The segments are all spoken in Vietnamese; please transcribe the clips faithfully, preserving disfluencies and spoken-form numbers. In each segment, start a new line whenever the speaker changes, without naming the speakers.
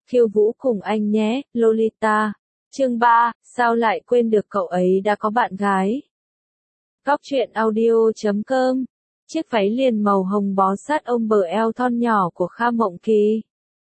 khiêu vũ cùng anh nhé, Lolita. Chương ba, sao lại quên được cậu ấy đã có bạn gái. Góc truyện audio chấm com. Chiếc váy liền màu hồng bó sát ôm bờ eo thon nhỏ của Kha Mộng Kỳ.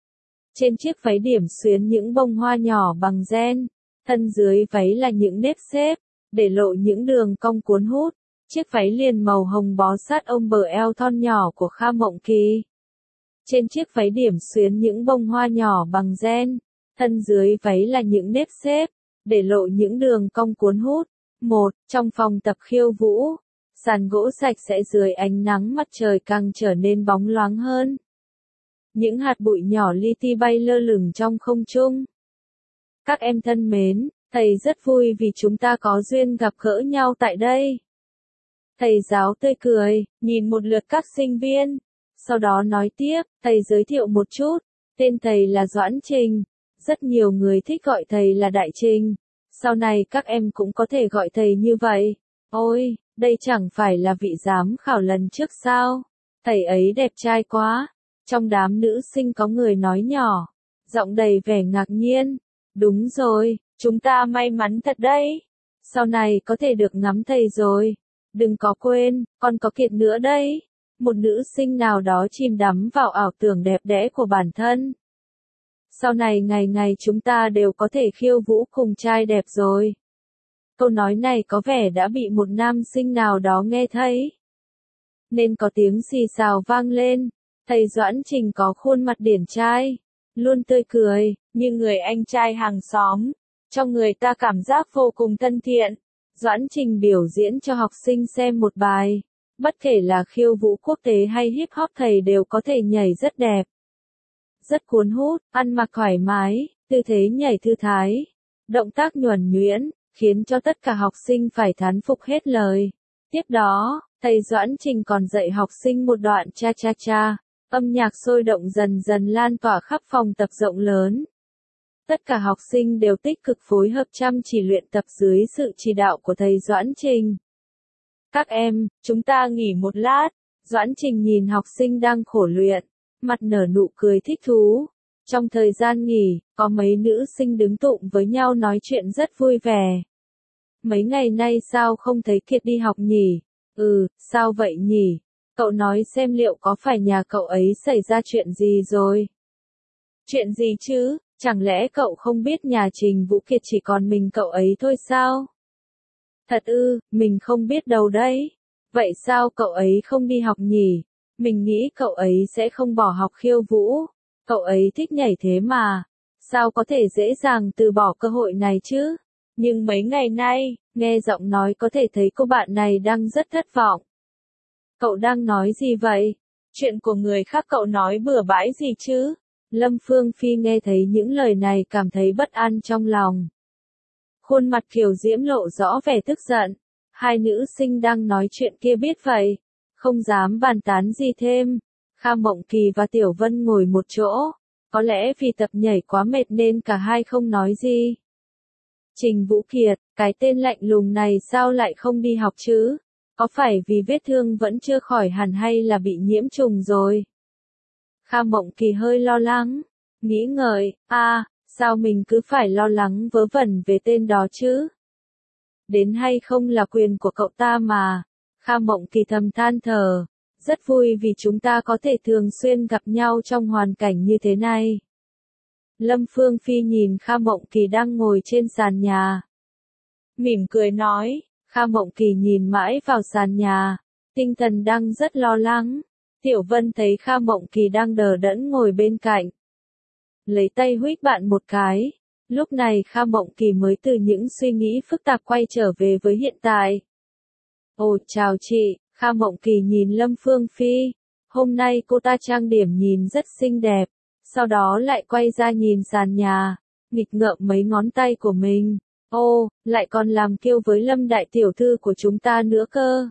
Trên chiếc váy điểm xuyến những bông hoa nhỏ bằng ren, thân dưới váy là những nếp xếp, để lộ những đường cong cuốn hút. Chiếc váy liền màu hồng bó sát ôm bờ eo thon nhỏ của Kha Mộng Kỳ. Trên chiếc váy điểm xuyến những bông hoa nhỏ bằng ren, thân dưới váy là những nếp xếp, để lộ những đường cong cuốn hút. Một, trong phòng tập khiêu vũ, sàn gỗ sạch sẽ dưới ánh nắng mặt trời càng trở nên bóng loáng hơn. Những hạt bụi nhỏ li ti bay lơ lửng trong không trung. Các em thân mến, thầy rất vui vì chúng ta có duyên gặp gỡ nhau tại đây. Thầy giáo tươi cười, nhìn một lượt các sinh viên, sau đó nói tiếp, thầy giới thiệu một chút, tên thầy là Doãn Trình, rất nhiều người thích gọi thầy là Đại Trình, sau này các em cũng có thể gọi thầy như vậy. Ôi, đây chẳng phải là vị giám khảo lần trước sao? Thầy ấy đẹp trai quá. Trong đám nữ sinh có người nói nhỏ, giọng đầy vẻ ngạc nhiên. Đúng rồi, chúng ta may mắn thật đấy. Sau này có thể được ngắm thầy rồi. Đừng có quên, còn có Kiệt nữa đấy. Một nữ sinh nào đó chìm đắm vào ảo tưởng đẹp đẽ của bản thân. Sau này ngày ngày chúng ta đều có thể khiêu vũ cùng trai đẹp rồi. Câu nói này có vẻ đã bị một nam sinh nào đó nghe thấy, nên có tiếng xì xào vang lên. Thầy Doãn Trình có khuôn mặt điển trai, luôn tươi cười, như người anh trai hàng xóm, cho người ta cảm giác vô cùng thân thiện. Doãn Trình biểu diễn cho học sinh xem một bài, bất kể là khiêu vũ quốc tế hay hip hop thầy đều có thể nhảy rất đẹp, rất cuốn hút, ăn mặc thoải mái, tư thế nhảy thư thái, động tác nhuần nhuyễn, khiến cho tất cả học sinh phải thán phục hết lời. Tiếp đó, thầy Doãn Trình còn dạy học sinh một đoạn cha cha cha, âm nhạc sôi động dần dần lan tỏa khắp phòng tập rộng lớn. Tất cả học sinh đều tích cực phối hợp chăm chỉ luyện tập dưới sự chỉ đạo của thầy Doãn Trình. Các em, chúng ta nghỉ một lát. Doãn Trình nhìn học sinh đang khổ luyện, mặt nở nụ cười thích thú. Trong thời gian nghỉ, có mấy nữ sinh đứng tụm với nhau nói chuyện rất vui vẻ. Mấy ngày nay sao không thấy Kiệt đi học nhỉ? Ừ, sao vậy nhỉ? Cậu nói xem liệu có phải nhà cậu ấy xảy ra chuyện gì rồi? Chuyện gì chứ? Chẳng lẽ cậu không biết nhà Trình Vũ Kiệt chỉ còn mình cậu ấy thôi sao? Thật ư, mình không biết đâu đấy. Vậy sao cậu ấy không đi học nhỉ? Mình nghĩ cậu ấy sẽ không bỏ học khiêu vũ. Cậu ấy thích nhảy thế mà. Sao có thể dễ dàng từ bỏ cơ hội này chứ? Nhưng mấy ngày nay, nghe giọng nói có thể thấy cô bạn này đang rất thất vọng. Cậu đang nói gì vậy? Chuyện của người khác cậu nói bừa bãi gì chứ? Lâm Phương Phi nghe thấy những lời này cảm thấy bất an trong lòng. Khuôn mặt Kiều Diễm lộ rõ vẻ tức giận. Hai nữ sinh đang nói chuyện kia biết vậy, không dám bàn tán gì thêm. Kha Mộng Kỳ và Tiểu Vân ngồi một chỗ, có lẽ vì tập nhảy quá mệt nên cả hai không nói gì. Trình Vũ Kiệt, cái tên lạnh lùng này sao lại không đi học chứ? Có phải vì vết thương vẫn chưa khỏi hẳn hay là bị nhiễm trùng rồi? Kha Mộng Kỳ hơi lo lắng, nghĩ ngợi, à, sao mình cứ phải lo lắng vớ vẩn về tên đó chứ? Đến hay không là quyền của cậu ta mà. Kha Mộng Kỳ thầm than thở, rất vui vì chúng ta có thể thường xuyên gặp nhau trong hoàn cảnh như thế này. Lâm Phương Phi nhìn Kha Mộng Kỳ đang ngồi trên sàn nhà, mỉm cười nói. Kha Mộng Kỳ nhìn mãi vào sàn nhà, tinh thần đang rất lo lắng. Tiểu Vân thấy Kha Mộng Kỳ đang đờ đẫn ngồi bên cạnh, lấy tay huých bạn một cái. Lúc này Kha Mộng Kỳ mới từ những suy nghĩ phức tạp quay trở về với hiện tại. Ồ, chào chị. Kha Mộng Kỳ nhìn Lâm Phương Phi. Hôm nay cô ta trang điểm nhìn rất xinh đẹp. Sau đó lại quay ra nhìn sàn nhà, nghịch ngợm mấy ngón tay của mình. Ô, lại còn làm kiêu với Lâm đại tiểu thư của chúng ta nữa cơ.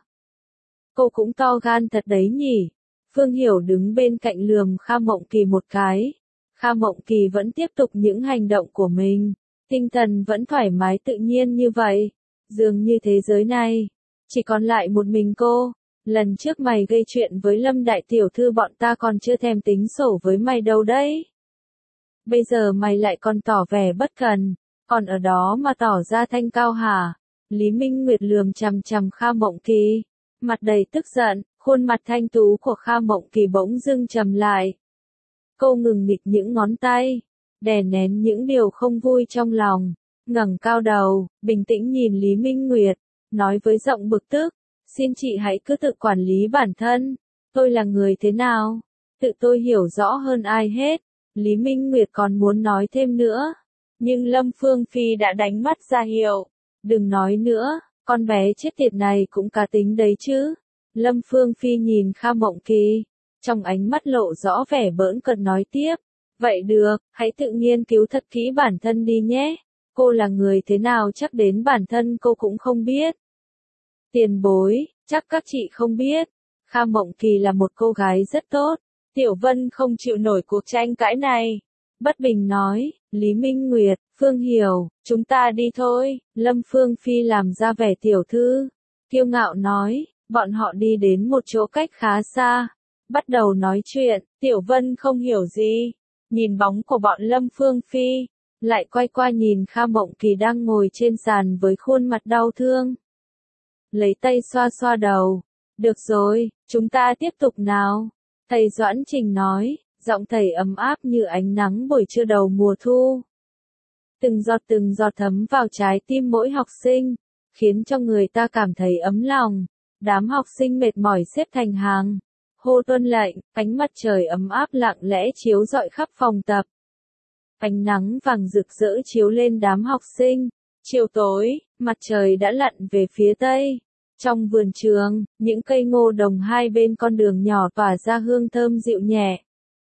Cô cũng to gan thật đấy nhỉ. Phương Hiểu đứng bên cạnh lườm Kha Mộng Kỳ một cái. Kha Mộng Kỳ vẫn tiếp tục những hành động của mình. Tinh thần vẫn thoải mái tự nhiên như vậy. Dường như thế giới này chỉ còn lại một mình cô. Lần trước mày gây chuyện với Lâm đại tiểu thư bọn ta còn chưa thèm tính sổ với mày đâu đấy. bây giờ mày lại còn tỏ vẻ bất cần, còn ở đó mà tỏ ra thanh cao hả? Lý Minh Nguyệt lườm chằm chằm Kha Mộng Kỳ, mặt đầy tức giận, khuôn mặt thanh tú của Kha Mộng Kỳ bỗng dưng trầm lại. Cô ngừng nghịch những ngón tay, đè nén những điều không vui trong lòng, ngẩng cao đầu, bình tĩnh nhìn Lý Minh Nguyệt, nói với giọng bực tức, xin chị hãy cứ tự quản lý bản thân, tôi là người thế nào, tự tôi hiểu rõ hơn ai hết. Lý Minh Nguyệt còn muốn nói thêm nữa, nhưng Lâm Phương Phi đã đánh mắt ra hiệu, đừng nói nữa, con bé chết tiệt này cũng cá tính đấy chứ. Lâm Phương Phi nhìn Kha Mộng Kỳ, trong ánh mắt lộ rõ vẻ bỡn cợt nói tiếp, vậy được, hãy tự nghiên cứu thật kỹ bản thân đi nhé, cô là người thế nào chắc đến bản thân cô cũng không biết. Tiền bối, chắc các chị không biết, Kha Mộng Kỳ là một cô gái rất tốt. Tiểu Vân không chịu nổi cuộc tranh cãi này, bất bình nói, Lý Minh Nguyệt, Phương Hiểu, chúng ta đi thôi. Lâm Phương Phi làm ra vẻ tiểu thư, kiêu ngạo nói, bọn họ đi đến một chỗ cách khá xa, bắt đầu nói chuyện. Tiểu Vân không hiểu gì, nhìn bóng của bọn Lâm Phương Phi, lại quay qua nhìn Kha Mộng Kỳ đang ngồi trên sàn với khuôn mặt đau thương, lấy tay xoa xoa đầu. Được rồi, chúng ta tiếp tục nào. Thầy Doãn Trình nói, giọng thầy ấm áp như ánh nắng buổi trưa đầu mùa thu. Từng giọt từng giọt thấm vào trái tim mỗi học sinh, khiến cho người ta cảm thấy ấm lòng. Đám học sinh mệt mỏi xếp thành hàng, hô tuân lệnh, ánh mặt trời ấm áp lặng lẽ chiếu rọi khắp phòng tập. Ánh nắng vàng rực rỡ chiếu lên đám học sinh. Chiều tối, mặt trời đã lặn về phía tây. Trong vườn trường, những cây ngô đồng hai bên con đường nhỏ tỏa ra hương thơm dịu nhẹ.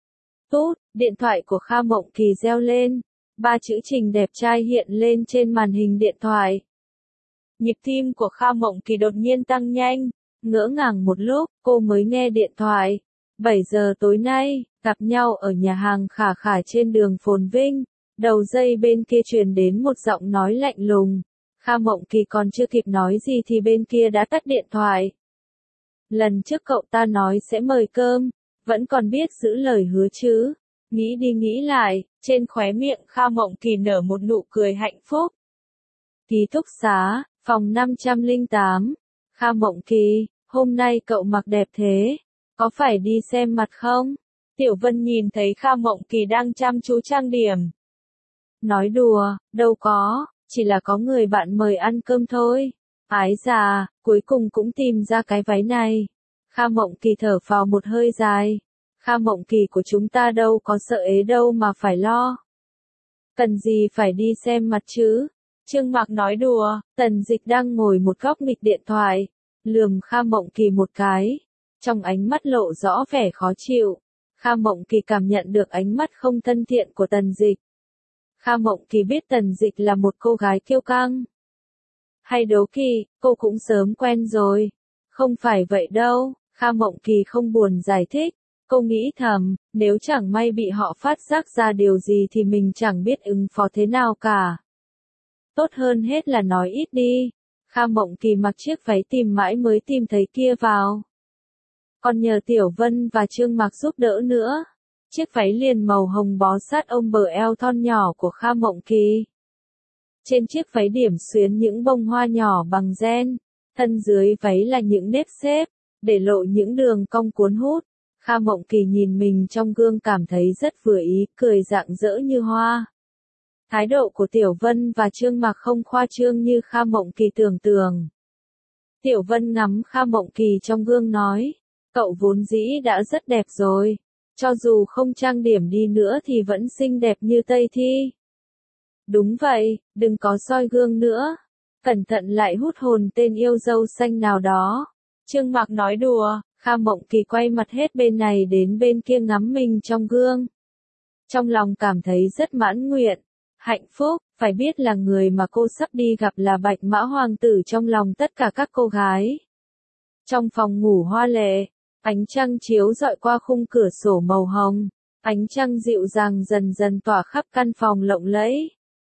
Tút, điện thoại của Kha Mộng Kỳ reo lên, ba chữ Trình đẹp trai hiện lên trên màn hình điện thoại. Nhịp tim của Kha Mộng Kỳ đột nhiên tăng nhanh, ngỡ ngàng một lúc, cô mới nghe điện thoại. bảy giờ tối nay, gặp nhau ở nhà hàng Khả Khả trên đường Phồn Vinh, đầu dây bên kia truyền đến một giọng nói lạnh lùng. Kha Mộng Kỳ còn chưa kịp nói gì thì bên kia đã tắt điện thoại. Lần trước cậu ta nói sẽ mời cơm, vẫn còn biết giữ lời hứa chứ. Nghĩ đi nghĩ lại, trên khóe miệng Kha Mộng Kỳ nở một nụ cười hạnh phúc. Ký túc xá, phòng năm trăm lẻ tám. Kha Mộng Kỳ, hôm nay cậu mặc đẹp thế, có phải đi xem mặt không? Tiểu Vân nhìn thấy Kha Mộng Kỳ đang chăm chú trang điểm. Nói đùa, đâu có. Chỉ là có người bạn mời ăn cơm thôi. Ái già, cuối cùng cũng tìm ra cái váy này. Kha Mộng Kỳ thở phào một hơi dài. Kha Mộng Kỳ của chúng ta đâu có sợ ế đâu mà phải lo. Cần gì phải đi xem mặt chứ? Trương Mạc nói đùa, Tần Dịch đang ngồi một góc nghịch điện thoại, lườm Kha Mộng Kỳ một cái. Trong ánh mắt lộ rõ vẻ khó chịu. Kha Mộng Kỳ cảm nhận được ánh mắt không thân thiện của Tần Dịch. Kha Mộng Kỳ biết Tần Dịch là một cô gái kiêu căng. Hay đố kỵ, cô cũng sớm quen rồi. Không phải vậy đâu, Kha Mộng Kỳ không buồn giải thích. Cô nghĩ thầm, nếu chẳng may bị họ phát giác ra điều gì thì mình chẳng biết ứng phó thế nào cả. Tốt hơn hết là nói ít đi. Kha Mộng Kỳ mặc chiếc váy tìm mãi mới tìm thấy kia vào. Còn nhờ Tiểu Vân và Trương Mạc giúp đỡ nữa. Chiếc váy liền màu hồng bó sát ôm bờ eo thon nhỏ của Kha Mộng Kỳ. Trên chiếc váy điểm xuyến những bông hoa nhỏ bằng ren, thân dưới váy là những nếp xếp, để lộ những đường cong cuốn hút. Kha Mộng Kỳ nhìn mình trong gương cảm thấy rất vừa ý, cười rạng rỡ như hoa. Thái độ của Tiểu Vân và Trương Mạc không khoa trương như Kha Mộng Kỳ tưởng tượng. Tiểu Vân ngắm Kha Mộng Kỳ trong gương nói, cậu vốn dĩ đã rất đẹp rồi. Cho dù không trang điểm đi nữa thì vẫn xinh đẹp như Tây Thi. Đúng vậy, đừng có soi gương nữa. Cẩn thận lại hút hồn tên yêu dâu xanh nào đó. Trương Mạc nói đùa, Kha Mộng Kỳ quay mặt hết bên này đến bên kia ngắm mình trong gương. Trong lòng cảm thấy rất mãn nguyện, hạnh phúc, phải biết là người mà cô sắp đi gặp là Bạch Mã Hoàng tử trong lòng tất cả các cô gái. Trong phòng ngủ hoa lệ, ánh trăng chiếu rọi qua khung cửa sổ màu hồng, ánh trăng dịu dàng dần dần tỏa khắp căn phòng lộng lẫy.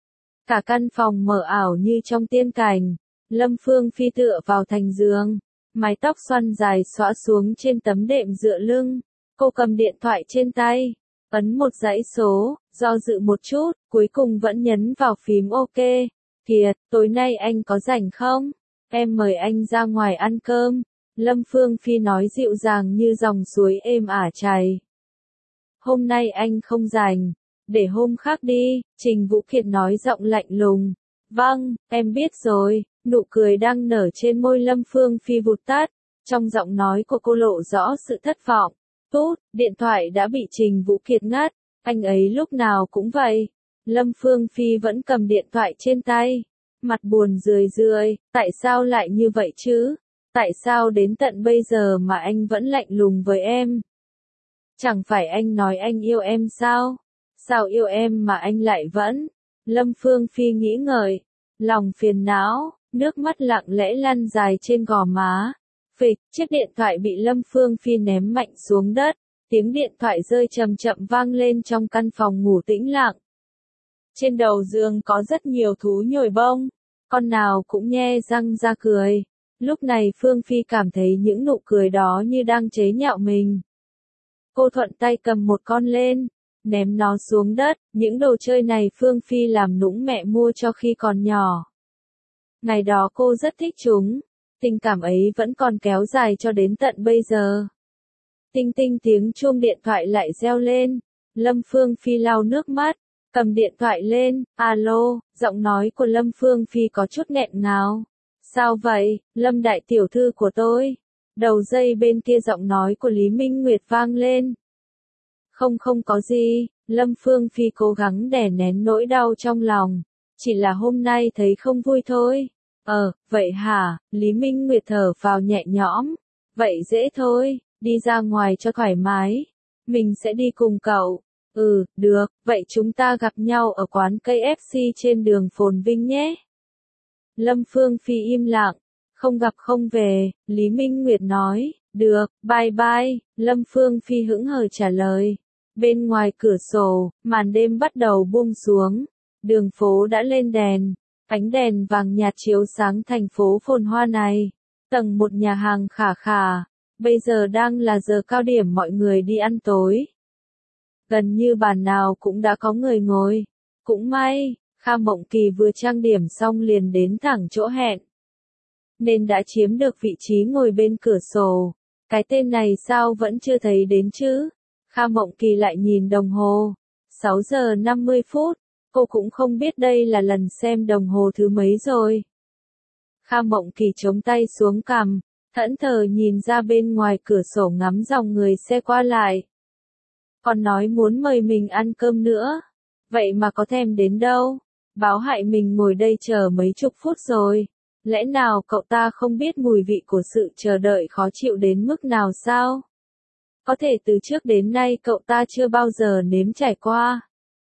Cả căn phòng mờ ảo như trong tiên cảnh. Lâm Phương Phi tựa vào thành giường, mái tóc xoăn dài xõa xuống trên tấm đệm dựa lưng. Cô cầm điện thoại trên tay, ấn một dãy số, do dự một chút, cuối cùng vẫn nhấn vào phím OK. Kiệt, tối nay anh có rảnh không? Em mời anh ra ngoài ăn cơm. Lâm Phương Phi nói dịu dàng như dòng suối êm ả chảy. Hôm nay anh không rảnh, để hôm khác đi, Trình Vũ Kiệt nói giọng lạnh lùng. Vâng, em biết rồi, nụ cười đang nở trên môi Lâm Phương Phi vụt tắt, trong giọng nói của cô lộ rõ sự thất vọng. Tút, điện thoại đã bị Trình Vũ Kiệt ngắt, anh ấy lúc nào cũng vậy. Lâm Phương Phi vẫn cầm điện thoại trên tay, mặt buồn rười rượi, tại sao lại như vậy chứ? Tại sao đến tận bây giờ mà anh vẫn lạnh lùng với em? Chẳng phải anh nói anh yêu em sao? Sao yêu em mà anh lại vẫn? Lâm Phương Phi nghĩ ngợi, lòng phiền não, nước mắt lặng lẽ lăn dài trên gò má. Phịch, chiếc điện thoại bị Lâm Phương Phi ném mạnh xuống đất, tiếng điện thoại rơi chậm chậm vang lên trong căn phòng ngủ tĩnh lặng. Trên đầu giường có rất nhiều thú nhồi bông, con nào cũng nhe răng ra cười. Lúc này Phương Phi cảm thấy những nụ cười đó như đang chế nhạo mình. Cô thuận tay cầm một con lên, ném nó xuống đất, những đồ chơi này Phương Phi làm nũng mẹ mua cho khi còn nhỏ. Ngày đó cô rất thích chúng, tình cảm ấy vẫn còn kéo dài cho đến tận bây giờ. Tinh tinh tiếng chuông điện thoại lại reo lên, Lâm Phương Phi lau nước mắt, cầm điện thoại lên, alo, giọng nói của Lâm Phương Phi có chút nghẹn ngào. Sao vậy, Lâm đại tiểu thư của tôi? Đầu dây bên kia giọng nói của Lý Minh Nguyệt vang lên. Không không có gì, Lâm Phương Phi cố gắng đè nén nỗi đau trong lòng. Chỉ là hôm nay thấy không vui thôi. Ờ, vậy hả, Lý Minh Nguyệt thở vào nhẹ nhõm. Vậy dễ thôi, đi ra ngoài cho thoải mái. Mình sẽ đi cùng cậu. Ừ, được, vậy chúng ta gặp nhau ở quán ca ép xê trên đường Phồn Vinh nhé. Lâm Phương Phi im lặng, không gặp không về, Lý Minh Nguyệt nói, được, bye bye, Lâm Phương Phi hững hờ trả lời. Bên ngoài cửa sổ, màn đêm bắt đầu buông xuống, đường phố đã lên đèn, ánh đèn vàng nhạt chiếu sáng thành phố phồn hoa này. Tầng một nhà hàng khả khả, bây giờ đang là giờ cao điểm mọi người đi ăn tối. Gần như bàn nào cũng đã có người ngồi, cũng may. Kha Mộng Kỳ vừa trang điểm xong liền đến thẳng chỗ hẹn, nên đã chiếm được vị trí ngồi bên cửa sổ. Cái tên này sao vẫn chưa thấy đến chứ? Kha Mộng Kỳ lại nhìn đồng hồ. sáu giờ năm mươi phút, cô cũng không biết đây là lần xem đồng hồ thứ mấy rồi. Kha Mộng Kỳ chống tay xuống cằm, thẫn thờ nhìn ra bên ngoài cửa sổ ngắm dòng người xe qua lại. Còn nói muốn mời mình ăn cơm nữa, vậy mà có thèm đến đâu. Báo hại mình ngồi đây chờ mấy chục phút rồi. Lẽ nào cậu ta không biết mùi vị của sự chờ đợi khó chịu đến mức nào sao? Có thể từ trước đến nay cậu ta chưa bao giờ nếm trải qua.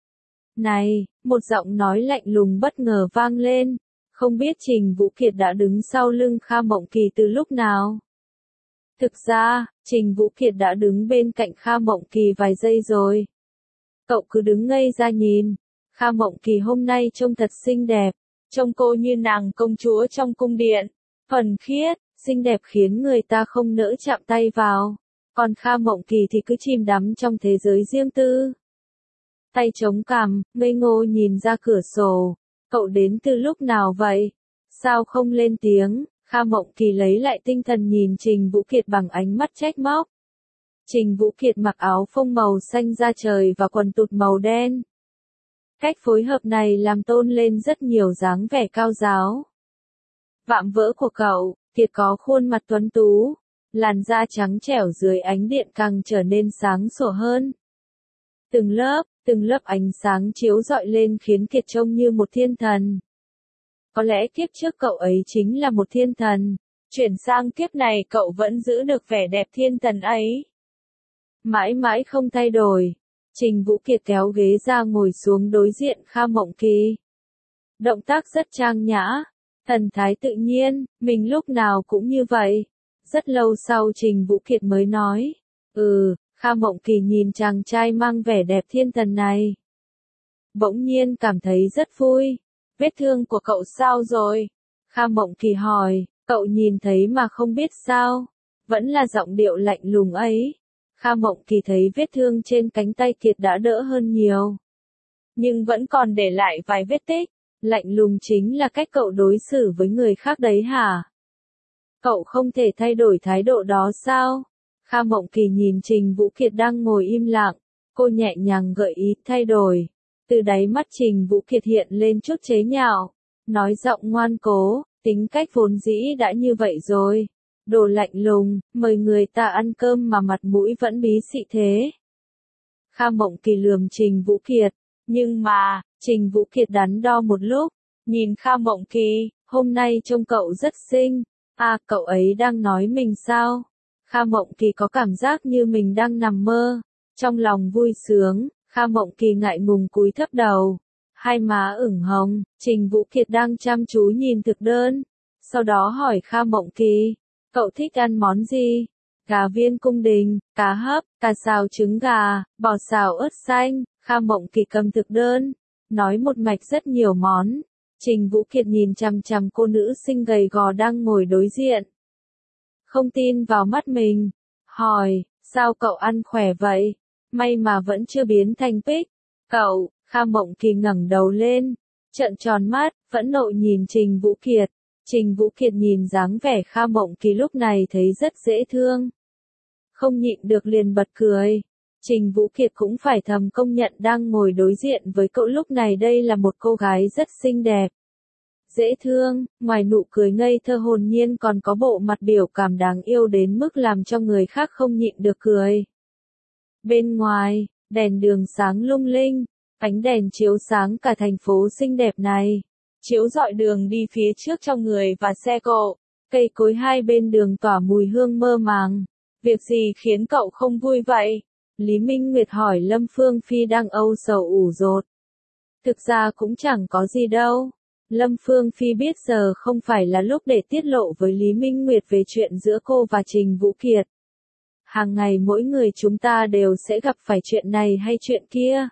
Này, một giọng nói lạnh lùng bất ngờ vang lên. Không biết Trình Vũ Kiệt đã đứng sau lưng Kha Mộng Kỳ từ lúc nào? Thực ra, Trình Vũ Kiệt đã đứng bên cạnh Kha Mộng Kỳ vài giây rồi. Cậu cứ đứng ngây ra nhìn. Kha Mộng Kỳ hôm nay trông thật xinh đẹp, trông cô như nàng công chúa trong cung điện, thuần khiết, xinh đẹp khiến người ta không nỡ chạm tay vào, còn Kha Mộng Kỳ thì cứ chìm đắm trong thế giới riêng tư. Tay chống cằm, ngây ngô nhìn ra cửa sổ, cậu đến từ lúc nào vậy? Sao không lên tiếng? Kha Mộng Kỳ lấy lại tinh thần nhìn Trình Vũ Kiệt bằng ánh mắt trách móc. Trình Vũ Kiệt mặc áo phông màu xanh da trời và quần tụt màu đen. Cách phối hợp này làm tôn lên rất nhiều dáng vẻ cao giáo. Vạm vỡ của cậu, Kiệt có khuôn mặt tuấn tú, làn da trắng trẻo dưới ánh điện càng trở nên sáng sủa hơn. Từng lớp, từng lớp ánh sáng chiếu rọi lên khiến Kiệt trông như một thiên thần. Có lẽ kiếp trước cậu ấy chính là một thiên thần, chuyển sang kiếp này cậu vẫn giữ được vẻ đẹp thiên thần ấy. Mãi mãi không thay đổi. Trình Vũ Kiệt kéo ghế ra ngồi xuống đối diện Kha Mộng Kỳ. Động tác rất trang nhã, thần thái tự nhiên, mình lúc nào cũng như vậy. Rất lâu sau Trình Vũ Kiệt mới nói, ừ, Kha Mộng Kỳ nhìn chàng trai mang vẻ đẹp thiên thần này. Bỗng nhiên cảm thấy rất vui. Vết thương của cậu sao rồi? Kha Mộng Kỳ hỏi, cậu nhìn thấy mà không biết sao? Vẫn là giọng điệu lạnh lùng ấy. Kha Mộng Kỳ thấy vết thương trên cánh tay Kiệt đã đỡ hơn nhiều. Nhưng vẫn còn để lại vài vết tích. Lạnh lùng chính là cách cậu đối xử với người khác đấy hả? Cậu không thể thay đổi thái độ đó sao? Kha Mộng Kỳ nhìn Trình Vũ Kiệt đang ngồi im lặng. Cô nhẹ nhàng gợi ý thay đổi. Từ đáy mắt Trình Vũ Kiệt hiện lên chút chế nhạo. Nói giọng ngoan cố, tính cách vốn dĩ đã như vậy rồi. Đồ lạnh lùng, mời người ta ăn cơm mà mặt mũi vẫn bí xị thế. Kha Mộng Kỳ lườm Trình Vũ Kiệt. Nhưng mà, Trình Vũ Kiệt đắn đo một lúc. Nhìn Kha Mộng Kỳ, hôm nay trông cậu rất xinh. À, cậu ấy đang nói mình sao? Kha Mộng Kỳ có cảm giác như mình đang nằm mơ. Trong lòng vui sướng, Kha Mộng Kỳ ngại ngùng cúi thấp đầu. Hai má ửng hồng, Trình Vũ Kiệt đang chăm chú nhìn thực đơn. Sau đó hỏi Kha Mộng Kỳ, cậu thích ăn món gì? Gà viên cung đình, cá hấp, cá xào trứng gà, bò xào ớt xanh. Kha Mộng Kỳ cầm thực đơn, nói một mạch rất nhiều món. Trình Vũ Kiệt nhìn chằm chằm cô nữ xinh gầy gò đang ngồi đối diện. Không tin vào mắt mình, hỏi, sao cậu ăn khỏe vậy? May mà vẫn chưa biến thành pích. Cậu, Kha Mộng Kỳ ngẩng đầu lên, trợn tròn mắt, phẫn nộ nhìn Trình Vũ Kiệt. Trình Vũ Kiệt nhìn dáng vẻ Kha Mộng Kỳ lúc này thấy rất dễ thương. Không nhịn được liền bật cười. Trình Vũ Kiệt cũng phải thầm công nhận đang ngồi đối diện với cậu lúc này đây là một cô gái rất xinh đẹp. Dễ thương, ngoài nụ cười ngây thơ hồn nhiên còn có bộ mặt biểu cảm đáng yêu đến mức làm cho người khác không nhịn được cười. Bên ngoài, đèn đường sáng lung linh, ánh đèn chiếu sáng cả thành phố xinh đẹp này. Chiếu rọi đường đi phía trước cho người và xe cộ, cây cối hai bên đường tỏa mùi hương mơ màng. Việc gì khiến cậu không vui vậy? Lý Minh Nguyệt hỏi Lâm Phương Phi đang âu sầu ủ rột. Thực ra cũng chẳng có gì đâu. Lâm Phương Phi biết giờ không phải là lúc để tiết lộ với Lý Minh Nguyệt về chuyện giữa cô và Trình Vũ Kiệt. Hàng ngày mỗi người chúng ta đều sẽ gặp phải chuyện này hay chuyện kia.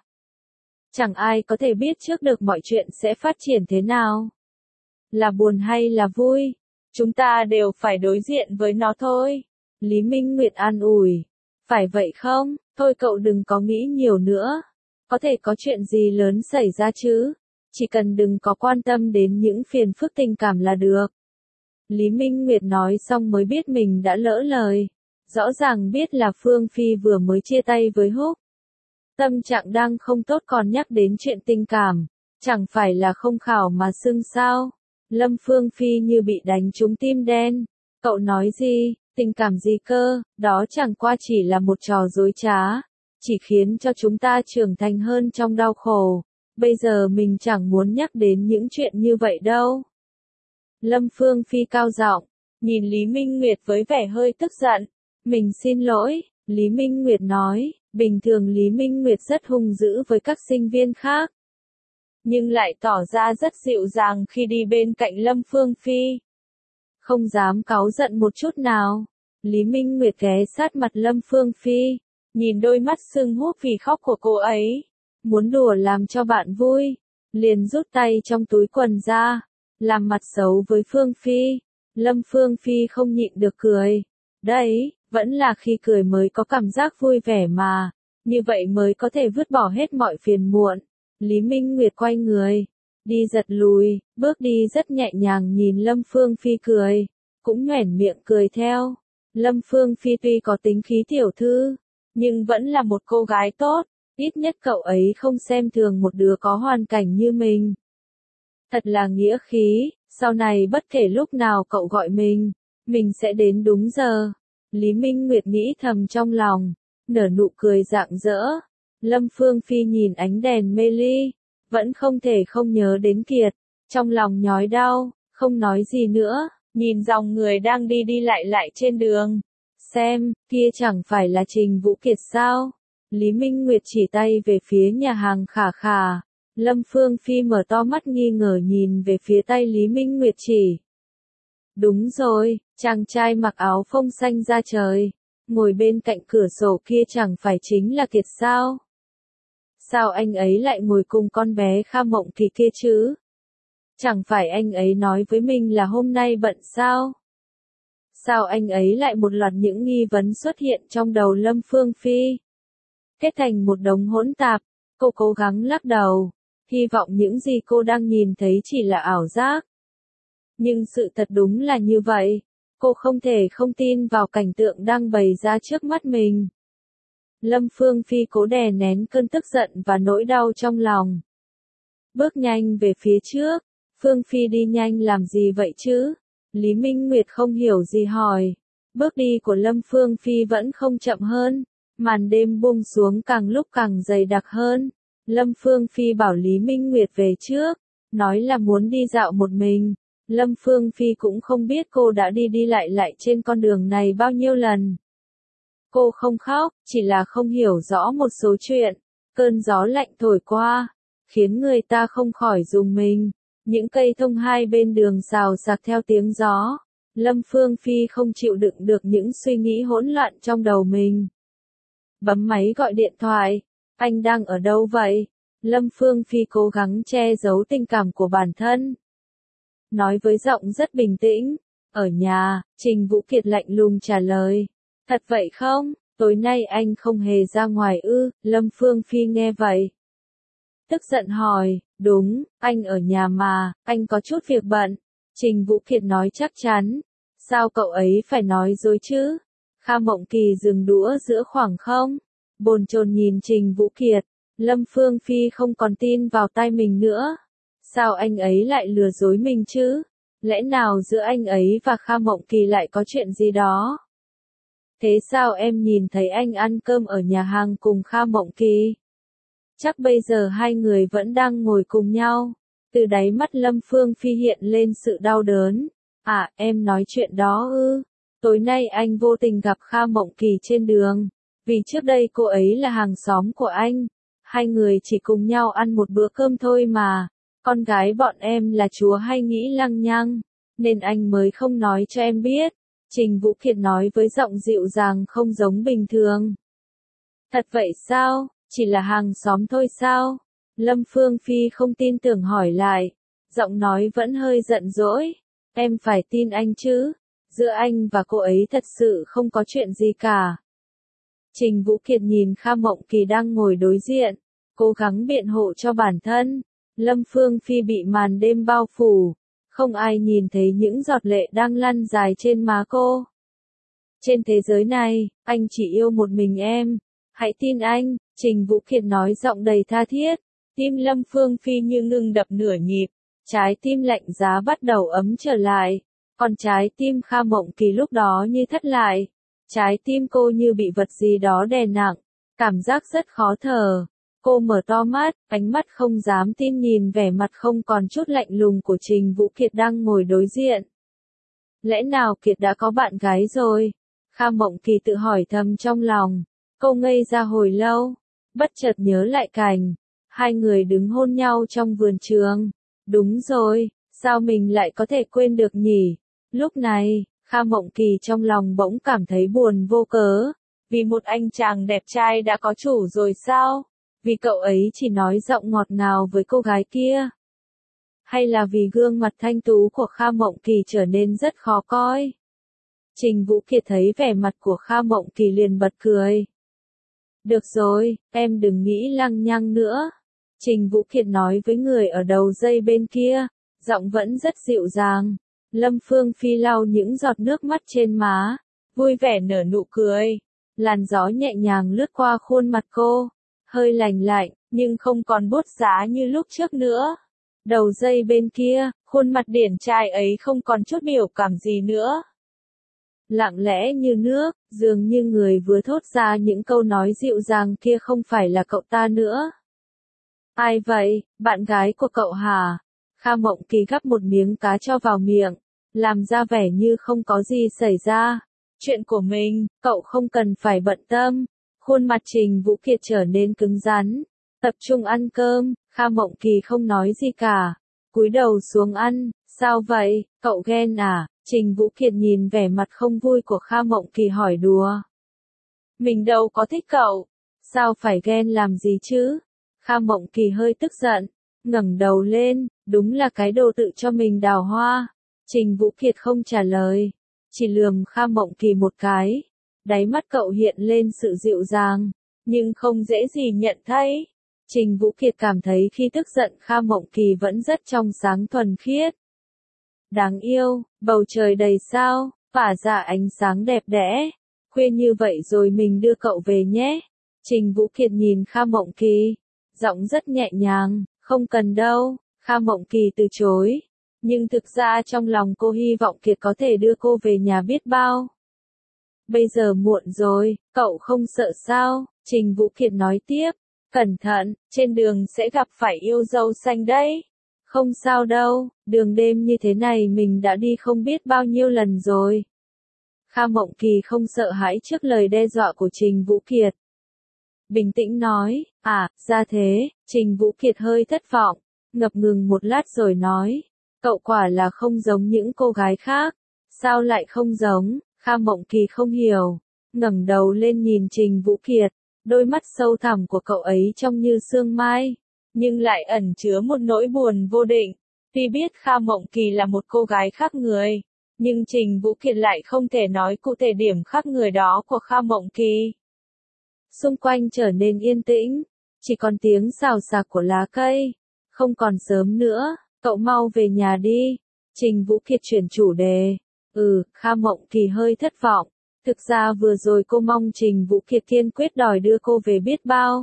Chẳng ai có thể biết trước được mọi chuyện sẽ phát triển thế nào. Là buồn hay là vui, chúng ta đều phải đối diện với nó thôi. Lý Minh Nguyệt an ủi. Phải vậy không? Thôi cậu đừng có nghĩ nhiều nữa. Có thể có chuyện gì lớn xảy ra chứ. Chỉ cần đừng có quan tâm đến những phiền phức tình cảm là được. Lý Minh Nguyệt nói xong mới biết mình đã lỡ lời. Rõ ràng biết là Phương Phi vừa mới chia tay với Húc. Tâm trạng đang không tốt còn nhắc đến chuyện tình cảm. Chẳng phải là không khảo mà xưng sao. Lâm Phương Phi như bị đánh trúng tim đen. Cậu nói gì? Tình cảm gì cơ? Đó chẳng qua chỉ là một trò dối trá. Chỉ khiến cho chúng ta trưởng thành hơn trong đau khổ. Bây giờ mình chẳng muốn nhắc đến những chuyện như vậy đâu. Lâm Phương Phi cao giọng, nhìn Lý Minh Nguyệt với vẻ hơi tức giận. Mình xin lỗi, Lý Minh Nguyệt nói, bình thường Lý Minh Nguyệt rất hung dữ với các sinh viên khác. Nhưng lại tỏ ra rất dịu dàng khi đi bên cạnh Lâm Phương Phi. Không dám cáu giận một chút nào. Lý Minh Nguyệt ghé sát mặt Lâm Phương Phi, nhìn đôi mắt sưng húp vì khóc của cô ấy. Muốn đùa làm cho bạn vui, liền rút tay trong túi quần ra, làm mặt xấu với Phương Phi. Lâm Phương Phi không nhịn được cười. Đấy, vẫn là khi cười mới có cảm giác vui vẻ mà, như vậy mới có thể vứt bỏ hết mọi phiền muộn. Lý Minh Nguyệt quay người, đi giật lùi, bước đi rất nhẹ nhàng nhìn Lâm Phương Phi cười, cũng nhoẻn miệng cười theo. Lâm Phương Phi tuy có tính khí tiểu thư, nhưng vẫn là một cô gái tốt. Ít nhất cậu ấy không xem thường một đứa có hoàn cảnh như mình. Thật là nghĩa khí, sau này bất kể lúc nào cậu gọi mình, mình sẽ đến đúng giờ. Lý Minh Nguyệt nghĩ thầm trong lòng, nở nụ cười rạng rỡ. Lâm Phương Phi nhìn ánh đèn mê ly, vẫn không thể không nhớ đến Kiệt, trong lòng nhói đau, không nói gì nữa, nhìn dòng người đang đi đi lại lại trên đường. Xem, kia chẳng phải là Trình Vũ Kiệt sao? Lý Minh Nguyệt chỉ tay về phía nhà hàng Khả Khả. Lâm Phương Phi mở to mắt nghi ngờ nhìn về phía tay Lý Minh Nguyệt chỉ. Đúng rồi, chàng trai mặc áo phông xanh da trời, ngồi bên cạnh cửa sổ kia chẳng phải chính là Kiệt sao? Sao anh ấy lại ngồi cùng con bé Kha Mộng Kỳ kia chứ? Chẳng phải anh ấy nói với mình là hôm nay bận sao? Sao anh ấy lại một loạt những nghi vấn xuất hiện trong đầu Lâm Phương Phi? Kết thành một đống hỗn tạp, cô cố gắng lắc đầu, hy vọng những gì cô đang nhìn thấy chỉ là ảo giác. Nhưng sự thật đúng là như vậy, cô không thể không tin vào cảnh tượng đang bày ra trước mắt mình. Lâm Phương Phi cố đè nén cơn tức giận và nỗi đau trong lòng. Bước nhanh về phía trước, Phương Phi đi nhanh làm gì vậy chứ? Lý Minh Nguyệt không hiểu gì hỏi. Bước đi của Lâm Phương Phi vẫn không chậm hơn, màn đêm buông xuống càng lúc càng dày đặc hơn. Lâm Phương Phi bảo Lý Minh Nguyệt về trước, nói là muốn đi dạo một mình. Lâm Phương Phi cũng không biết cô đã đi đi lại lại trên con đường này bao nhiêu lần. Cô không khóc, chỉ là không hiểu rõ một số chuyện. Cơn gió lạnh thổi qua, khiến người ta không khỏi rùng mình. Những cây thông hai bên đường xào xạc theo tiếng gió. Lâm Phương Phi không chịu đựng được những suy nghĩ hỗn loạn trong đầu mình. Bấm máy gọi điện thoại. Anh đang ở đâu vậy? Lâm Phương Phi cố gắng che giấu tình cảm của bản thân. Nói với giọng rất bình tĩnh. Ở nhà, Trình Vũ Kiệt lạnh lùng trả lời. Thật vậy không? Tối nay anh không hề ra ngoài ư? Lâm Phương Phi nghe vậy, tức giận hỏi, đúng, anh ở nhà mà, anh có chút việc bận. Trình Vũ Kiệt nói chắc chắn. Sao cậu ấy phải nói dối chứ? Kha Mộng Kỳ dừng đũa giữa khoảng không, bồn chồn nhìn Trình Vũ Kiệt. Lâm Phương Phi không còn tin vào tai mình nữa. Sao anh ấy lại lừa dối mình chứ? Lẽ nào giữa anh ấy và Kha Mộng Kỳ lại có chuyện gì đó? Thế sao em nhìn thấy anh ăn cơm ở nhà hàng cùng Kha Mộng Kỳ? Chắc bây giờ hai người vẫn đang ngồi cùng nhau. Từ đáy mắt Lâm Phương Phi hiện lên sự đau đớn. À, em nói chuyện đó ư? Tối nay anh vô tình gặp Kha Mộng Kỳ trên đường. Vì trước đây cô ấy là hàng xóm của anh. Hai người chỉ cùng nhau ăn một bữa cơm thôi mà. Con gái bọn em là chúa hay nghĩ lăng nhăng, nên anh mới không nói cho em biết. Trình Vũ Kiệt nói với giọng dịu dàng không giống bình thường. Thật vậy sao? Chỉ là hàng xóm thôi sao? Lâm Phương Phi không tin tưởng hỏi lại. Giọng nói vẫn hơi giận dỗi. Em phải tin anh chứ. Giữa anh và cô ấy thật sự không có chuyện gì cả. Trình Vũ Kiệt nhìn Kha Mộng Kỳ đang ngồi đối diện, cố gắng biện hộ cho bản thân. Lâm Phương Phi bị màn đêm bao phủ. Không ai nhìn thấy những giọt lệ đang lăn dài trên má cô. Trên thế giới này, anh chỉ yêu một mình em. Hãy tin anh, Trình Vũ Kiệt nói giọng đầy tha thiết. Tim Lâm Phương Phi như ngừng đập nửa nhịp. Trái tim lạnh giá bắt đầu ấm trở lại. Còn trái tim Kha Mộng Kỳ lúc đó như thắt lại. Trái tim cô như bị vật gì đó đè nặng. Cảm giác rất khó thở. Cô mở to mắt, ánh mắt không dám tin nhìn vẻ mặt không còn chút lạnh lùng của Trình Vũ Kiệt đang ngồi đối diện. Lẽ nào Kiệt đã có bạn gái rồi? Kha Mộng Kỳ tự hỏi thầm trong lòng. Cô ngây ra hồi lâu, bất chợt nhớ lại cảnh hai người đứng hôn nhau trong vườn trường. Đúng rồi, sao mình lại có thể quên được nhỉ? Lúc này, Kha Mộng Kỳ trong lòng bỗng cảm thấy buồn vô cớ. Vì một anh chàng đẹp trai đã có chủ rồi sao? Vì cậu ấy chỉ nói giọng ngọt ngào với cô gái kia? Hay là vì gương mặt thanh tú của Kha Mộng Kỳ trở nên rất khó coi? Trình Vũ Kiệt thấy vẻ mặt của Kha Mộng Kỳ liền bật cười. Được rồi, em đừng nghĩ lăng nhăng nữa. Trình Vũ Kiệt nói với người ở đầu dây bên kia, giọng vẫn rất dịu dàng. Lâm Phương Phi lau những giọt nước mắt trên má, vui vẻ nở nụ cười. Làn gió nhẹ nhàng lướt qua khuôn mặt cô, hơi lành lạnh, nhưng không còn bút giá như lúc trước nữa. Đầu dây bên kia, khuôn mặt điển trai ấy không còn chút biểu cảm gì nữa. Lặng lẽ như nước, dường như người vừa thốt ra những câu nói dịu dàng kia không phải là cậu ta nữa. Ai vậy, bạn gái của cậu hả? Kha Mộng Kỳ gắp một miếng cá cho vào miệng, làm ra vẻ như không có gì xảy ra. Chuyện của mình, cậu không cần phải bận tâm. Khuôn mặt Trình Vũ Kiệt trở nên cứng rắn. Tập trung ăn cơm, Kha Mộng Kỳ không nói gì cả. Cúi đầu xuống ăn, sao vậy, cậu ghen à? Trình Vũ Kiệt nhìn vẻ mặt không vui của Kha Mộng Kỳ hỏi đùa. Mình đâu có thích cậu. Sao phải ghen làm gì chứ? Kha Mộng Kỳ hơi tức giận, ngẩng đầu lên, đúng là cái đồ tự cho mình đào hoa. Trình Vũ Kiệt không trả lời. chỉ lườm Kha Mộng Kỳ một cái. Đáy mắt cậu hiện lên sự dịu dàng, nhưng không dễ gì nhận thấy. Trình Vũ Kiệt cảm thấy khi tức giận Kha Mộng Kỳ vẫn rất trong sáng thuần khiết. Đáng yêu, bầu trời đầy sao, tỏa ra ánh sáng đẹp đẽ. Khuya như vậy rồi mình đưa cậu về nhé. Trình Vũ Kiệt nhìn Kha Mộng Kỳ, giọng rất nhẹ nhàng, không cần đâu. Kha Mộng Kỳ từ chối, nhưng thực ra trong lòng cô hy vọng Kiệt có thể đưa cô về nhà biết bao. Bây giờ muộn rồi, cậu không sợ sao? Trình Vũ Kiệt nói tiếp, cẩn thận, trên đường sẽ gặp phải yêu dâu xanh đấy. Không sao đâu, đường đêm như thế này mình đã đi không biết bao nhiêu lần rồi. Kha Mộng Kỳ không sợ hãi trước lời đe dọa của Trình Vũ Kiệt. Bình tĩnh nói, à, ra thế. Trình Vũ Kiệt hơi thất vọng, ngập ngừng một lát rồi nói, cậu quả là không giống những cô gái khác. Sao lại không giống? Kha Mộng Kỳ không hiểu, ngẩng đầu lên nhìn Trình Vũ Kiệt, đôi mắt sâu thẳm của cậu ấy trông như sương mai, nhưng lại ẩn chứa một nỗi buồn vô định. Tuy biết Kha Mộng Kỳ là một cô gái khác người, nhưng Trình Vũ Kiệt lại không thể nói cụ thể điểm khác người đó của Kha Mộng Kỳ. Xung quanh trở nên yên tĩnh, chỉ còn tiếng xào xạc của lá cây. Không còn sớm nữa, cậu mau về nhà đi. Trình Vũ Kiệt chuyển chủ đề. Ừ, Kha Mộng Kỳ hơi thất vọng. Thực ra vừa rồi cô mong Trình Vũ Kiệt kiên quyết đòi đưa cô về biết bao.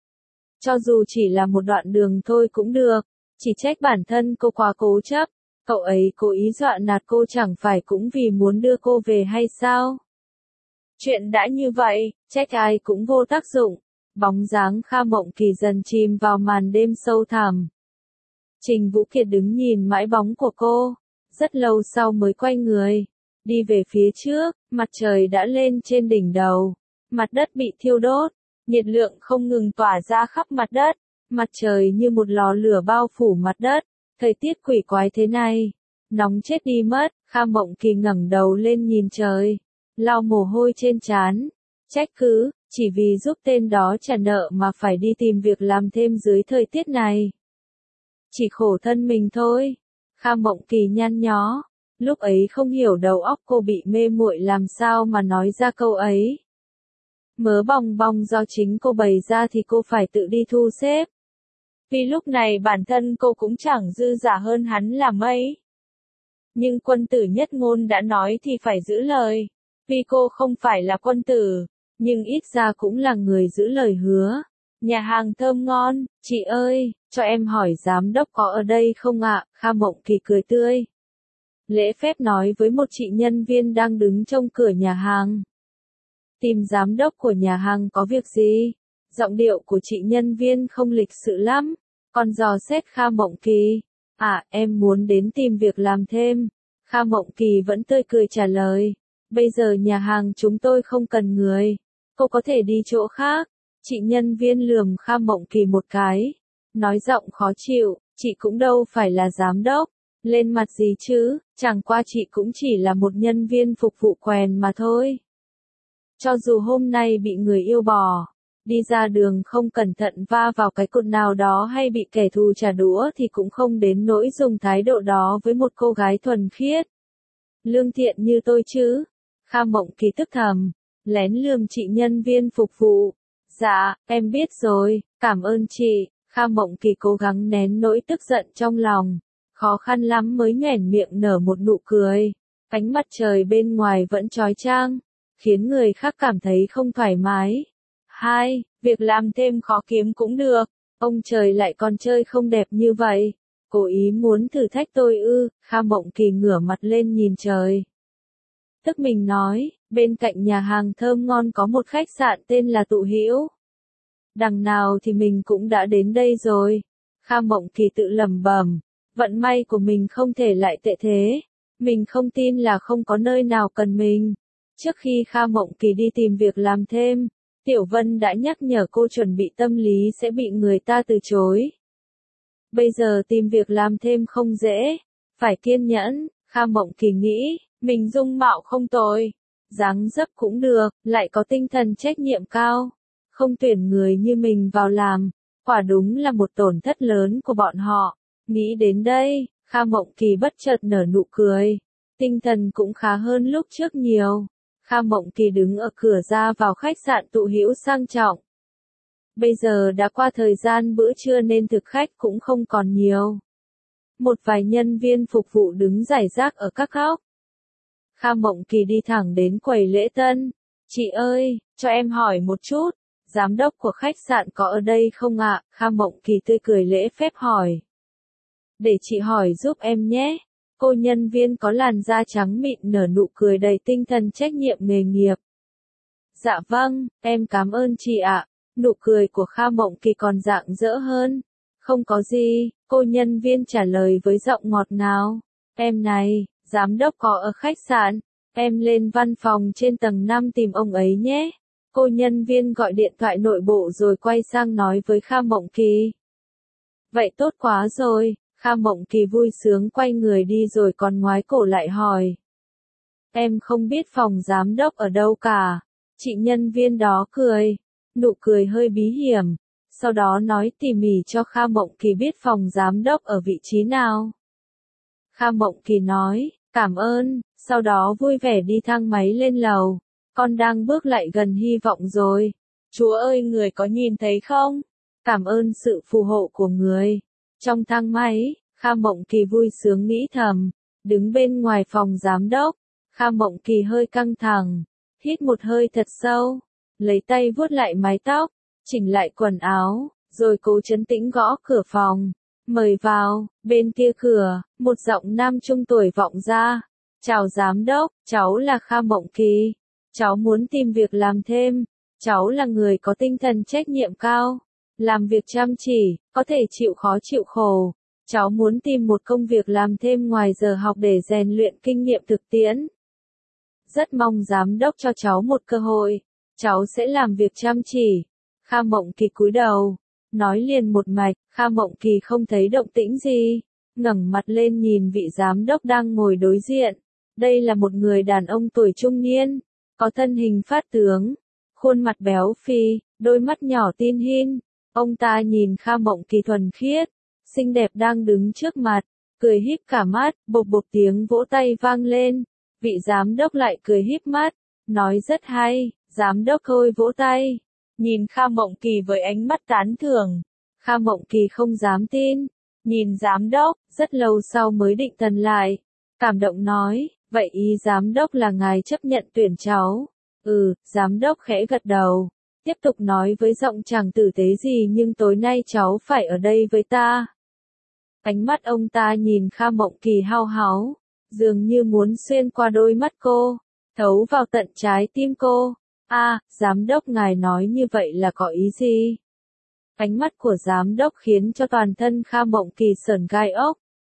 Cho dù chỉ là một đoạn đường thôi cũng được, chỉ trách bản thân cô quá cố chấp. Cậu ấy cố ý dọa nạt cô chẳng phải cũng vì muốn đưa cô về hay sao? Chuyện đã như vậy, trách ai cũng vô tác dụng. Bóng dáng Kha Mộng Kỳ dần chìm vào màn đêm sâu thẳm. Trình Vũ Kiệt đứng nhìn mãi bóng của cô, rất lâu sau mới quay người, đi về phía trước. Mặt trời đã lên trên đỉnh đầu, mặt đất bị thiêu đốt, nhiệt lượng không ngừng tỏa ra khắp mặt đất, mặt trời như một lò lửa bao phủ mặt đất. Thời tiết quỷ quái thế này, nóng chết đi mất. Kha Mộng Kỳ ngẩng đầu lên nhìn trời, lau mồ hôi trên trán, trách cứ, chỉ vì giúp tên đó trả nợ mà phải đi tìm việc làm thêm dưới thời tiết này. Chỉ khổ thân mình thôi. Kha Mộng Kỳ nhăn nhó, lúc ấy không hiểu đầu óc cô bị mê muội làm sao mà nói ra câu ấy. Mớ bòng bong do chính cô bày ra thì cô phải tự đi thu xếp. Vì lúc này bản thân cô cũng chẳng dư giả hơn hắn là mấy. Nhưng quân tử nhất ngôn đã nói thì phải giữ lời. Vì cô không phải là quân tử, nhưng ít ra cũng là người giữ lời hứa. Nhà hàng thơm ngon, chị ơi, cho em hỏi giám đốc có ở đây không ạ? Kha Mộng Kỳ cười tươi, lễ phép nói với một chị nhân viên đang đứng trong cửa nhà hàng. Tìm giám đốc của nhà hàng có việc gì? Giọng điệu của chị nhân viên không lịch sự lắm, còn dò xét Kha Mộng Kỳ. À, em muốn đến tìm việc làm thêm. Kha Mộng Kỳ vẫn tươi cười trả lời, bây giờ nhà hàng chúng tôi không cần người, cô có thể đi chỗ khác. Chị nhân viên lườm Kha Mộng Kỳ một cái, nói giọng khó chịu, chị cũng đâu phải là giám đốc, lên mặt gì chứ, chẳng qua chị cũng chỉ là một nhân viên phục vụ quèn mà thôi. Cho dù hôm nay bị người yêu bỏ, đi ra đường không cẩn thận va vào cái cột nào đó hay bị kẻ thù trả đũa thì cũng không đến nỗi dùng thái độ đó với một cô gái thuần khiết, lương thiện như tôi chứ. Kha Mộng Kỳ tức thầm, lén lườm chị nhân viên phục vụ. Dạ, em biết rồi, cảm ơn chị. Kha Mộng Kỳ cố gắng nén nỗi tức giận trong lòng, khó khăn lắm mới nhoẻn miệng nở một nụ cười. Ánh mặt trời bên ngoài vẫn chói chang, khiến người khác cảm thấy không thoải mái. Hai, việc làm thêm khó kiếm cũng được, ông trời lại còn chơi không đẹp như vậy. Cố ý muốn thử thách tôi ư? Kha Mộng Kỳ ngửa mặt lên nhìn trời. Tức mình nói, bên cạnh nhà hàng thơm ngon có một khách sạn tên là Tụ Hữu. Đằng nào thì mình cũng đã đến đây rồi. Kha Mộng Kỳ tự lẩm bẩm, vận may của mình không thể lại tệ thế. Mình không tin là không có nơi nào cần mình. Trước khi Kha Mộng Kỳ đi tìm việc làm thêm, Tiểu Vân đã nhắc nhở cô chuẩn bị tâm lý sẽ bị người ta từ chối. Bây giờ tìm việc làm thêm không dễ, phải kiên nhẫn. Kha Mộng Kỳ nghĩ, mình dung mạo không tồi, dáng dấp cũng được, lại có tinh thần trách nhiệm cao. Không tuyển người như mình vào làm, quả đúng là một tổn thất lớn của bọn họ. Nghĩ đến đây, Kha Mộng Kỳ bất chợt nở nụ cười. tinh thần cũng khá hơn lúc trước nhiều. Kha Mộng Kỳ đứng ở cửa ra vào khách sạn Tụ Hữu sang trọng. Bây giờ đã qua thời gian bữa trưa nên thực khách cũng không còn nhiều. Một vài nhân viên phục vụ đứng rải rác ở các góc. Kha Mộng Kỳ đi thẳng đến quầy lễ tân. Chị ơi, cho em hỏi một chút, giám đốc của khách sạn có ở đây không ạ? Kha Mộng Kỳ tươi cười lễ phép hỏi. Để chị hỏi giúp em nhé. Cô nhân viên có làn da trắng mịn nở nụ cười đầy tinh thần trách nhiệm nghề nghiệp. Dạ vâng, em cảm ơn chị ạ. Nụ cười của Kha Mộng Kỳ còn rạng rỡ hơn. Không có gì, cô nhân viên trả lời với giọng ngọt ngào. Em này, giám đốc có ở khách sạn. Em lên văn phòng trên tầng năm tìm ông ấy nhé. Cô nhân viên gọi điện thoại nội bộ rồi quay sang nói với Kha Mộng Kỳ. Vậy tốt quá rồi. Kha Mộng Kỳ vui sướng quay người đi rồi còn ngoái cổ lại hỏi. Em không biết phòng giám đốc ở đâu cả. Chị nhân viên đó cười. Nụ cười hơi bí hiểm. Sau đó nói tỉ mỉ cho Kha Mộng Kỳ biết phòng giám đốc ở vị trí nào. Kha Mộng Kỳ nói, cảm ơn, sau đó vui vẻ đi thang máy lên lầu. Con đang bước lại gần hy vọng rồi. Chúa ơi, người có nhìn thấy không? Cảm ơn sự phù hộ của người. Trong thang máy, Kha Mộng Kỳ vui sướng nghĩ thầm. Đứng bên ngoài phòng giám đốc, Kha Mộng Kỳ hơi căng thẳng. Hít một hơi thật sâu. Lấy tay vuốt lại mái tóc. Chỉnh lại quần áo. Rồi cố trấn tĩnh gõ cửa phòng. Mời vào. Bên kia cửa, một giọng nam trung tuổi vọng ra. Chào giám đốc, cháu là Kha Mộng Kỳ. Cháu muốn tìm việc làm thêm. Cháu là người có tinh thần trách nhiệm cao. Làm việc chăm chỉ, có thể chịu khó chịu khổ. Cháu muốn tìm một công việc làm thêm ngoài giờ học để rèn luyện kinh nghiệm thực tiễn. Rất mong giám đốc cho cháu một cơ hội. Cháu sẽ làm việc chăm chỉ. Kha Mộng Kỳ cúi đầu. Nói liền một mạch, Kha Mộng Kỳ không thấy động tĩnh gì. Ngẩng mặt lên nhìn vị giám đốc đang ngồi đối diện. Đây là một người đàn ông tuổi trung niên. Có thân hình phát tướng. Khuôn mặt béo phì, đôi mắt nhỏ tin hin. Ông ta nhìn Kha Mộng Kỳ thuần khiết, xinh đẹp đang đứng trước mặt, cười híp cả mắt, bộp bộp tiếng vỗ tay vang lên. Vị giám đốc lại cười híp mắt, nói rất hay, giám đốc thôi vỗ tay. Nhìn Kha Mộng Kỳ với ánh mắt tán thưởng. Kha Mộng Kỳ không dám tin, nhìn giám đốc, rất lâu sau mới định thần lại. Cảm động nói, vậy ý giám đốc là ngài chấp nhận tuyển cháu. Ừ, giám đốc khẽ gật đầu. Tiếp tục nói với giọng chẳng tử tế gì nhưng tối nay cháu phải ở đây với ta. Ánh mắt ông ta nhìn Kha Mộng Kỳ hao háo, dường như muốn xuyên qua đôi mắt cô, thấu vào tận trái tim cô. A, à, giám đốc ngài nói như vậy là có ý gì? Ánh mắt của giám đốc khiến cho toàn thân Kha Mộng Kỳ sởn gai ốc.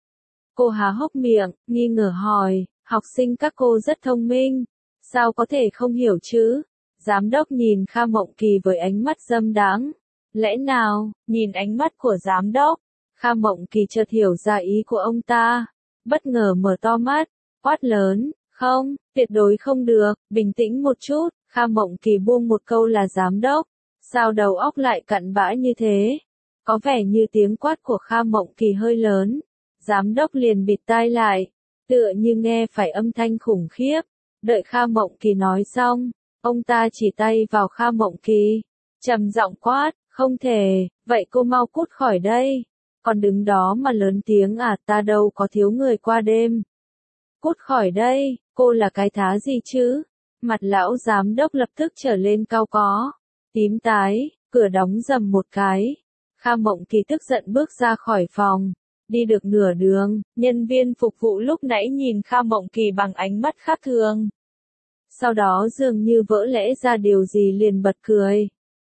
Cô há hốc miệng, nghi ngờ hỏi, học sinh các cô rất thông minh, sao có thể không hiểu chứ? Giám đốc nhìn Kha Mộng Kỳ với ánh mắt dâm đãng. Lẽ nào, nhìn ánh mắt của giám đốc, Kha Mộng Kỳ chợt hiểu ra ý của ông ta. Bất ngờ mở to mắt, quát lớn, không, tuyệt đối không được, bình tĩnh một chút. Kha Mộng Kỳ buông một câu là giám đốc. Sao đầu óc lại cặn bã như thế? Có vẻ như tiếng quát của Kha Mộng Kỳ hơi lớn. Giám đốc liền bịt tai lại, tựa như nghe phải âm thanh khủng khiếp. Đợi Kha Mộng Kỳ nói xong, ông ta chỉ tay vào Kha Mộng Kỳ, trầm giọng quát, không thể, vậy cô mau cút khỏi đây. Còn đứng đó mà lớn tiếng à, ta đâu có thiếu người qua đêm. Cút khỏi đây, cô là cái thá gì chứ? Mặt lão giám đốc lập tức trở lên cau có, tím tái, cửa đóng rầm một cái. Kha Mộng Kỳ tức giận bước ra khỏi phòng. Đi được nửa đường, nhân viên phục vụ lúc nãy nhìn Kha Mộng Kỳ bằng ánh mắt khác thường. Sau đó dường như vỡ lẽ ra điều gì liền bật cười.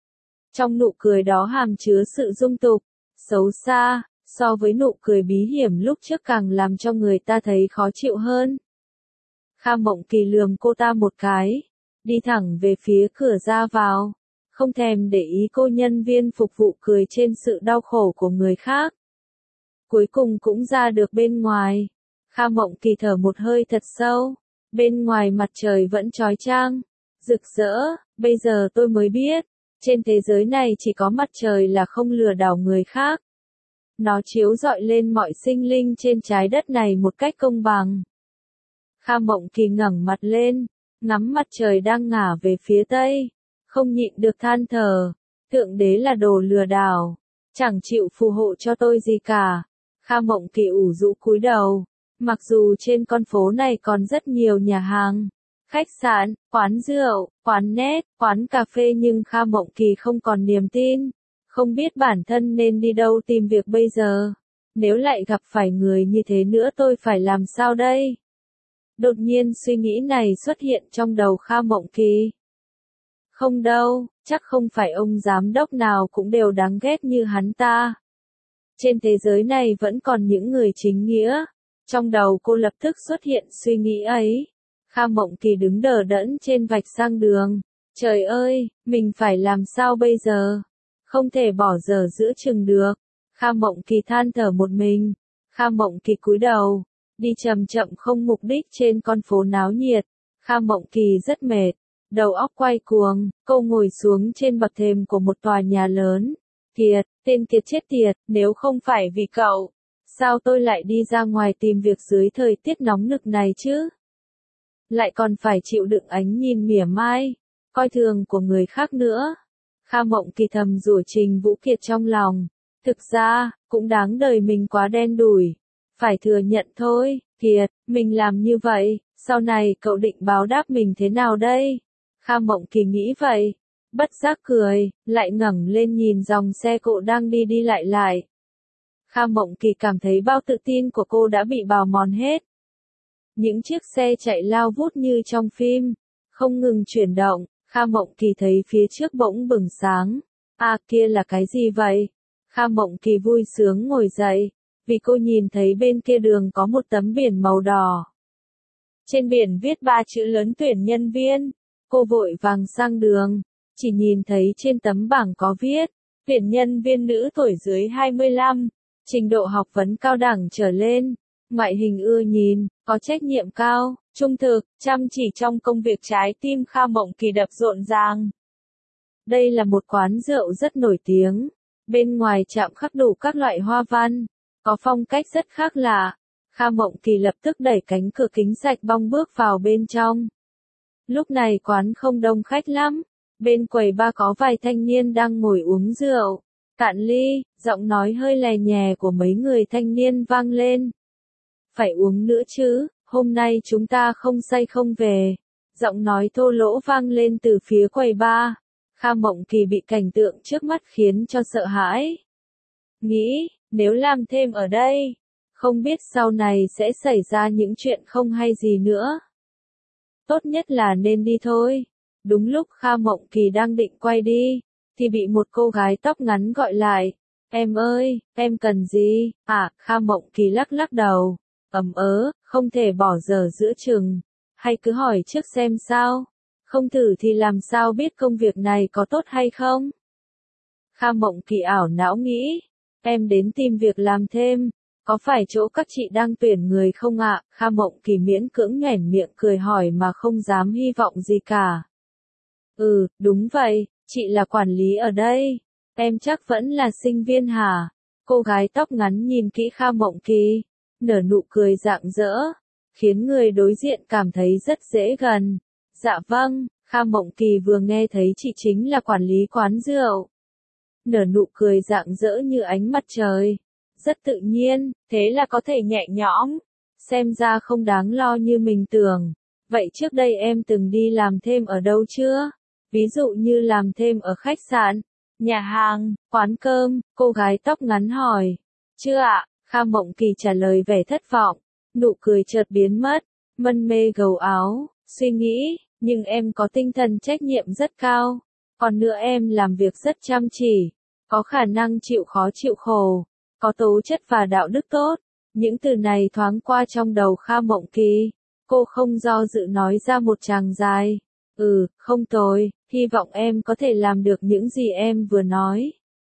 Trong nụ cười đó hàm chứa sự dung tục, xấu xa, so với nụ cười bí hiểm lúc trước càng làm cho người ta thấy khó chịu hơn. Kha Mộng Kỳ lườm cô ta một cái, đi thẳng về phía cửa ra vào, không thèm để ý cô nhân viên phục vụ cười trên sự đau khổ của người khác. Cuối cùng cũng ra được bên ngoài. Kha Mộng Kỳ thở một hơi thật sâu. Bên ngoài mặt trời vẫn chói chang, rực rỡ. Bây giờ tôi mới biết, trên thế giới này chỉ có mặt trời là không lừa đảo người khác. Nó chiếu rọi lên mọi sinh linh trên trái đất này một cách công bằng. Kha Mộng Kỳ ngẩng mặt lên, ngắm mặt trời đang ngả về phía tây, không nhịn được than thở, Thượng Đế là đồ lừa đảo, chẳng chịu phù hộ cho tôi gì cả. Kha Mộng Kỳ ủ rũ cúi đầu, mặc dù trên con phố này còn rất nhiều nhà hàng, khách sạn, quán rượu, quán net, quán cà phê nhưng Kha Mộng Kỳ không còn niềm tin, không biết bản thân nên đi đâu tìm việc bây giờ. Nếu lại gặp phải người như thế nữa tôi phải làm sao đây? Đột nhiên suy nghĩ này xuất hiện trong đầu Kha Mộng Kỳ. Không đâu, chắc không phải ông giám đốc nào cũng đều đáng ghét như hắn ta. Trên thế giới này vẫn còn những người chính nghĩa. Trong đầu cô lập tức xuất hiện suy nghĩ ấy. Kha Mộng Kỳ đứng đờ đẫn trên vạch sang đường. Trời ơi, mình phải làm sao bây giờ? Không thể bỏ dở giữa chừng được. Kha Mộng Kỳ than thở một mình. Kha Mộng Kỳ cúi đầu, đi chậm chậm không mục đích trên con phố náo nhiệt. Kha Mộng Kỳ rất mệt, đầu óc quay cuồng, cô ngồi xuống trên bậc thềm của một tòa nhà lớn. Kiệt, tên Kiệt chết tiệt, nếu không phải vì cậu, sao tôi lại đi ra ngoài tìm việc dưới thời tiết nóng nực này chứ? Lại còn phải chịu đựng ánh nhìn mỉa mai, coi thường của người khác nữa. Kha Mộng Kỳ thầm rủa Trình Vũ Kiệt trong lòng. Thực ra, cũng đáng đời mình quá đen đủi. Phải thừa nhận thôi, Kiệt, mình làm như vậy, sau này cậu định báo đáp mình thế nào đây? Kha Mộng Kỳ nghĩ vậy, bất giác cười, lại ngẩng lên nhìn dòng xe cộ đang đi đi lại lại. Kha Mộng Kỳ cảm thấy bao tự tin của cô đã bị bào mòn hết. Những chiếc xe chạy lao vút như trong phim, không ngừng chuyển động. Kha Mộng Kỳ thấy phía trước bỗng bừng sáng. À, kia là cái gì vậy? Kha Mộng Kỳ vui sướng ngồi dậy, vì cô nhìn thấy bên kia đường có một tấm biển màu đỏ. Trên biển viết ba chữ lớn tuyển nhân viên. Cô vội vàng sang đường, chỉ nhìn thấy trên tấm bảng có viết, tuyển nhân viên nữ tuổi dưới hai mươi lăm, trình độ học vấn cao đẳng trở lên, ngoại hình ưa nhìn, có trách nhiệm cao, trung thực, chăm chỉ trong công việc. Trái tim Kha Mộng Kỳ đập rộn ràng. Đây là một quán rượu rất nổi tiếng. Bên ngoài chạm khắc đủ các loại hoa văn, có phong cách rất khác lạ. Kha Mộng Kỳ lập tức đẩy cánh cửa kính sạch bong bước vào bên trong. Lúc này quán không đông khách lắm. Bên quầy bar có vài thanh niên đang ngồi uống rượu. Cạn ly, giọng nói hơi lè nhè của mấy người thanh niên vang lên. Phải uống nữa chứ, hôm nay chúng ta không say không về. Giọng nói thô lỗ vang lên từ phía quầy bar. Kha Mộng Kỳ bị cảnh tượng trước mắt khiến cho sợ hãi. Nghĩ, nếu làm thêm ở đây, không biết sau này sẽ xảy ra những chuyện không hay gì nữa. Tốt nhất là nên đi thôi. Đúng lúc Kha Mộng Kỳ đang định quay đi, thì bị một cô gái tóc ngắn gọi lại. Em ơi, em cần gì? À, Kha Mộng Kỳ lắc lắc đầu. Ầm ớ, không thể bỏ dở giữa chừng. Hay cứ hỏi trước xem sao? Không thử thì làm sao biết công việc này có tốt hay không? Kha Mộng Kỳ ảo não nghĩ. Em đến tìm việc làm thêm. Có phải chỗ các chị đang tuyển người không ạ? Kha Mộng Kỳ miễn cưỡng nhoẻn miệng cười hỏi mà không dám hy vọng gì cả. Ừ, đúng vậy, chị là quản lý ở đây. Em chắc vẫn là sinh viên hả? Cô gái tóc ngắn nhìn kỹ Kha Mộng Kỳ, nở nụ cười rạng rỡ, khiến người đối diện cảm thấy rất dễ gần. Dạ vâng, Kha Mộng Kỳ vừa nghe thấy chị chính là quản lý quán rượu. Nở nụ cười rạng rỡ như ánh mặt trời. Rất tự nhiên, thế là có thể nhẹ nhõm. Xem ra không đáng lo như mình tưởng. Vậy trước đây em từng đi làm thêm ở đâu chưa? Ví dụ như làm thêm ở khách sạn, nhà hàng, quán cơm, cô gái tóc ngắn hỏi. Chưa ạ, Kha Mộng Kỳ trả lời vẻ thất vọng. Nụ cười chợt biến mất, mân mê gầu áo, suy nghĩ, nhưng em có tinh thần trách nhiệm rất cao. Còn nữa em làm việc rất chăm chỉ, có khả năng chịu khó chịu khổ, có tố chất và đạo đức tốt. Những từ này thoáng qua trong đầu Kha Mộng Kỳ. Cô không do dự nói ra một tràng dài. Ừ, không tồi, hy vọng em có thể làm được những gì em vừa nói.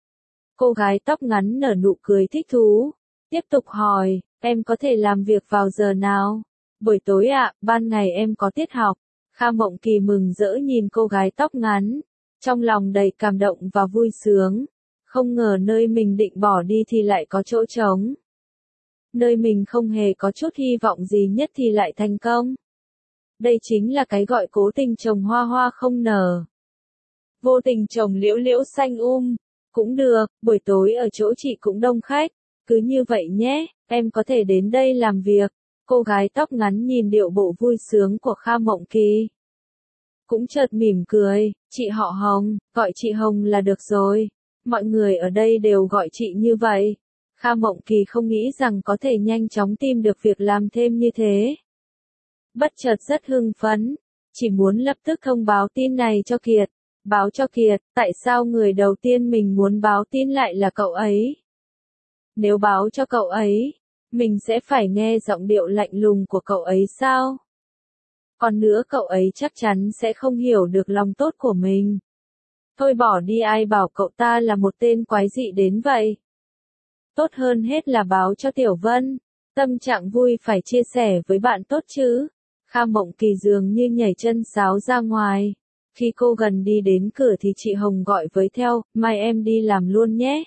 Cô gái tóc ngắn nở nụ cười thích thú. Tiếp tục hỏi, em có thể làm việc vào giờ nào? Buổi tối ạ, ban ngày em có tiết học. Kha Mộng Kỳ mừng rỡ nhìn cô gái tóc ngắn, trong lòng đầy cảm động và vui sướng. Không ngờ nơi mình định bỏ đi thì lại có chỗ trống. nơi mình không hề có chút hy vọng gì nhất thì lại thành công. Đây chính là cái gọi cố tình trồng hoa hoa không nở. Vô tình trồng liễu liễu xanh um, cũng được, buổi tối ở chỗ chị cũng đông khách, cứ như vậy nhé, em có thể đến đây làm việc. Cô gái tóc ngắn nhìn điệu bộ vui sướng của Kha Mộng Kỳ. Cũng chợt mỉm cười, chị họ Hồng, gọi chị Hồng là được rồi. Mọi người ở đây đều gọi chị như vậy. Kha Mộng Kỳ không nghĩ rằng có thể nhanh chóng tìm được việc làm thêm như thế. Bất chợt rất hưng phấn, chỉ muốn lập tức thông báo tin này cho Kiệt. Báo cho Kiệt, tại sao người đầu tiên mình muốn báo tin lại là cậu ấy? Nếu báo cho cậu ấy, mình sẽ phải nghe giọng điệu lạnh lùng của cậu ấy sao? Còn nữa cậu ấy chắc chắn sẽ không hiểu được lòng tốt của mình. Thôi bỏ đi, ai bảo cậu ta là một tên quái dị đến vậy. Tốt hơn hết là báo cho Tiểu Vân. Tâm trạng vui phải chia sẻ với bạn tốt chứ. Kha Mộng Kỳ dường như nhảy chân sáo ra ngoài. Khi cô gần đi đến cửa thì chị Hồng gọi với theo, mai em đi làm luôn nhé.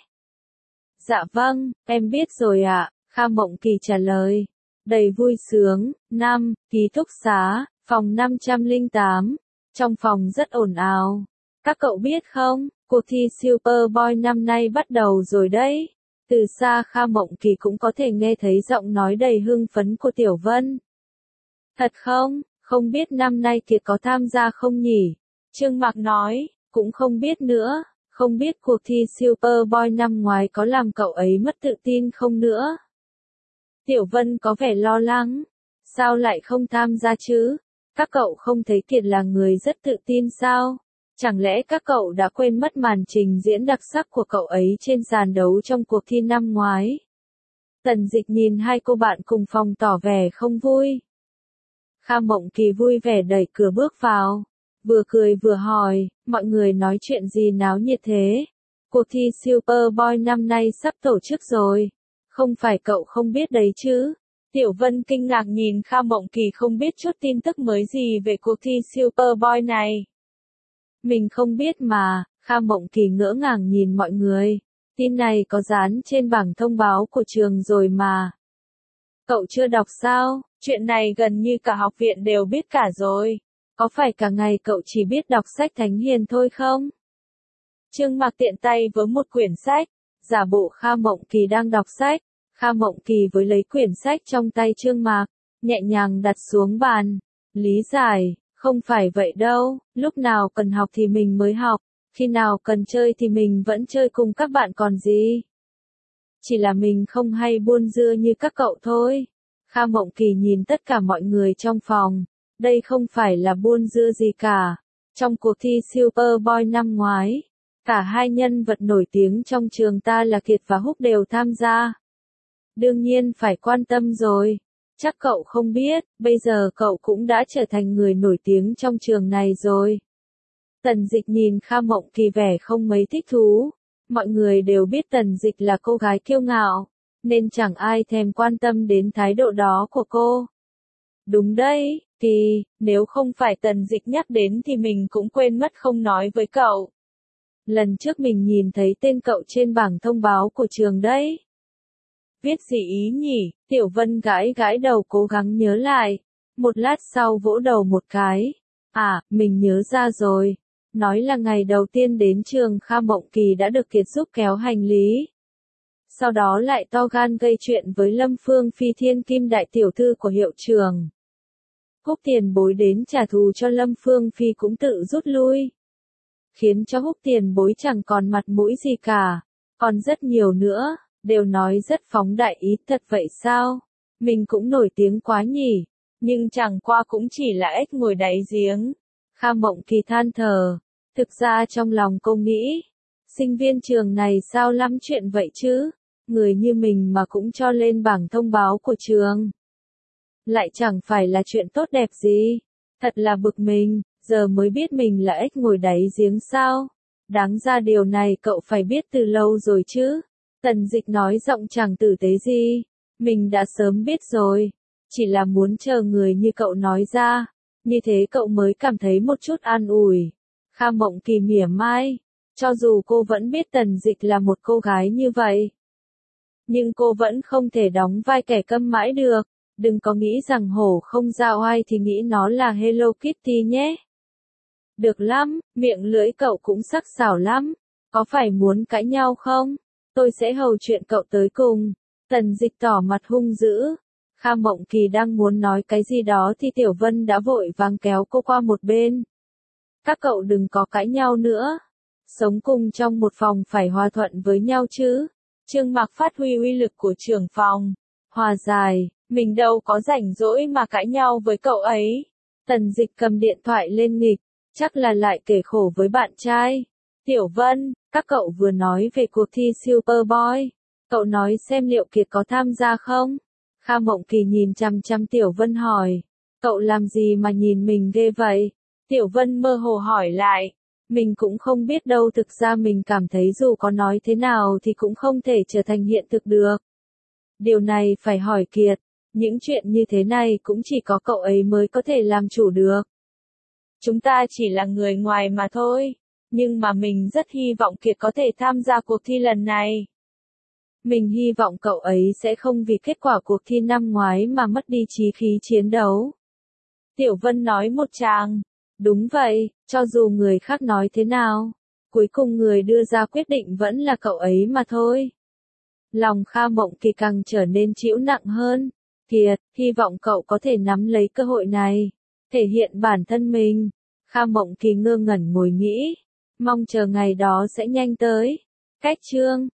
Dạ vâng, em biết rồi ạ, Kha Mộng Kỳ trả lời. Đầy vui sướng, năm, ký túc xá, phòng năm trăm lẻ tám. Trong phòng rất ồn ào. Các cậu biết không, cuộc thi Superboy năm nay bắt đầu rồi đấy. Từ xa Kha Mộng Kỳ cũng có thể nghe thấy giọng nói đầy hưng phấn của Tiểu Vân. Thật không, không biết năm nay Kiệt có tham gia không nhỉ? Trương Mạc nói, cũng không biết nữa, không biết cuộc thi Superboy năm ngoái có làm cậu ấy mất tự tin không nữa. Tiểu Vân có vẻ lo lắng, sao lại không tham gia chứ? Các cậu không thấy Kiệt là người rất tự tin sao? Chẳng lẽ các cậu đã quên mất màn trình diễn đặc sắc của cậu ấy trên sàn đấu trong cuộc thi năm ngoái? Tần Dịch nhìn hai cô bạn cùng phòng tỏ vẻ không vui. Kha Mộng Kỳ vui vẻ đẩy cửa bước vào, vừa cười vừa hỏi, mọi người nói chuyện gì náo nhiệt thế? Cuộc thi Superboy năm nay sắp tổ chức rồi, không phải cậu không biết đấy chứ? Tiểu Vân kinh ngạc nhìn Kha Mộng Kỳ không biết chút tin tức mới gì về cuộc thi Superboy này. Mình không biết mà, Kha Mộng Kỳ ngỡ ngàng nhìn mọi người. Tin này có dán trên bảng thông báo của trường rồi mà. Cậu chưa đọc sao? Chuyện này gần như cả học viện đều biết cả rồi. Có phải cả ngày cậu chỉ biết đọc sách thánh hiền thôi không? Trương Mạc tiện tay với một quyển sách, giả bộ Kha Mộng Kỳ đang đọc sách. Kha Mộng Kỳ với lấy quyển sách trong tay Trương Mạc, nhẹ nhàng đặt xuống bàn. Lý giải, không phải vậy đâu, lúc nào cần học thì mình mới học, khi nào cần chơi thì mình vẫn chơi cùng các bạn còn gì. Chỉ là mình không hay buôn dưa như các cậu thôi. Kha Mộng Kỳ nhìn tất cả mọi người trong phòng, đây không phải là buôn dưa gì cả. Trong cuộc thi Superboy năm ngoái, cả hai nhân vật nổi tiếng trong trường ta là Kiệt và Húc đều tham gia. Đương nhiên phải quan tâm rồi. Chắc cậu không biết, bây giờ cậu cũng đã trở thành người nổi tiếng trong trường này rồi. Tần Dịch nhìn Kha Mộng Kỳ vẻ không mấy thích thú. Mọi người đều biết Tần Dịch là cô gái kiêu ngạo, nên chẳng ai thèm quan tâm đến thái độ đó của cô. Đúng đấy, Kỳ, nếu không phải Tần Dịch nhắc đến thì mình cũng quên mất không nói với cậu. Lần trước mình nhìn thấy tên cậu trên bảng thông báo của trường đấy. Viết gì ý nhỉ? Tiểu Vân gãi gãi đầu cố gắng nhớ lại. Một lát sau vỗ đầu một cái. À, mình nhớ ra rồi. Nói là ngày đầu tiên đến trường Kha Mộng Kỳ đã được Kiệt giúp kéo hành lý. Sau đó lại to gan gây chuyện với Lâm Phương Phi thiên kim đại tiểu thư của hiệu trường. Húc Tiền Bối đến trả thù cho Lâm Phương Phi cũng tự rút lui. Khiến cho Húc Tiền Bối chẳng còn mặt mũi gì cả. Còn rất nhiều nữa, đều nói rất phóng đại ý, thật vậy sao? Mình cũng nổi tiếng quá nhỉ, nhưng chẳng qua cũng chỉ là ếch ngồi đáy giếng. Kha Mộng Kỳ than thở, thực ra trong lòng cô nghĩ, sinh viên trường này sao lắm chuyện vậy chứ, người như mình mà cũng cho lên bảng thông báo của trường. Lại chẳng phải là chuyện tốt đẹp gì, thật là bực mình, giờ mới biết mình là ếch ngồi đáy giếng sao, đáng ra điều này cậu phải biết từ lâu rồi chứ. Tần Dịch nói giọng chẳng tử tế gì, mình đã sớm biết rồi, chỉ là muốn chờ người như cậu nói ra, như thế cậu mới cảm thấy một chút an ủi. Kha Mộng Kỳ mỉa mai, cho dù cô vẫn biết Tần Dịch là một cô gái như vậy. nhưng cô vẫn không thể đóng vai kẻ câm mãi được. Đừng có nghĩ rằng hổ không ra oai thì nghĩ nó là Hello Kitty nhé. Được lắm, miệng lưỡi cậu cũng sắc sảo lắm. Có phải muốn cãi nhau không? Tôi sẽ hầu chuyện cậu tới cùng. Tần Dịch tỏ mặt hung dữ. Kha Mộng Kỳ đang muốn nói cái gì đó thì Tiểu Vân đã vội vàng kéo cô qua một bên. Các cậu đừng có cãi nhau nữa. Sống cùng trong một phòng phải hòa thuận với nhau chứ. Trương Mạc phát huy uy lực của trưởng phòng. Hòa giải, mình đâu có rảnh rỗi mà cãi nhau với cậu ấy. Tần Dịch cầm điện thoại lên nghịch, chắc là lại kể khổ với bạn trai. Tiểu Vân, các cậu vừa nói về cuộc thi Superboy. Cậu nói xem liệu Kiệt có tham gia không? Kha Mộng Kỳ nhìn chăm chăm Tiểu Vân hỏi. Cậu làm gì mà nhìn mình ghê vậy? Tiểu Vân mơ hồ hỏi lại. Mình cũng không biết đâu, thực ra mình cảm thấy dù có nói thế nào thì cũng không thể trở thành hiện thực được. Điều này phải hỏi Kiệt. Những chuyện như thế này cũng chỉ có cậu ấy mới có thể làm chủ được. Chúng ta chỉ là người ngoài mà thôi. Nhưng mà mình rất hy vọng Kiệt có thể tham gia cuộc thi lần này. Mình hy vọng cậu ấy sẽ không vì kết quả cuộc thi năm ngoái mà mất đi chí khí chiến đấu. Tiểu Vân nói một tràng. Đúng vậy, cho dù người khác nói thế nào, cuối cùng người đưa ra quyết định vẫn là cậu ấy mà thôi. Lòng Kha Mộng Kỳ càng trở nên trĩu nặng hơn. Kiệt, hy vọng cậu có thể nắm lấy cơ hội này, thể hiện bản thân mình. Kha Mộng Kỳ ngơ ngẩn ngồi nghĩ, mong chờ ngày đó sẽ nhanh tới. Cách chương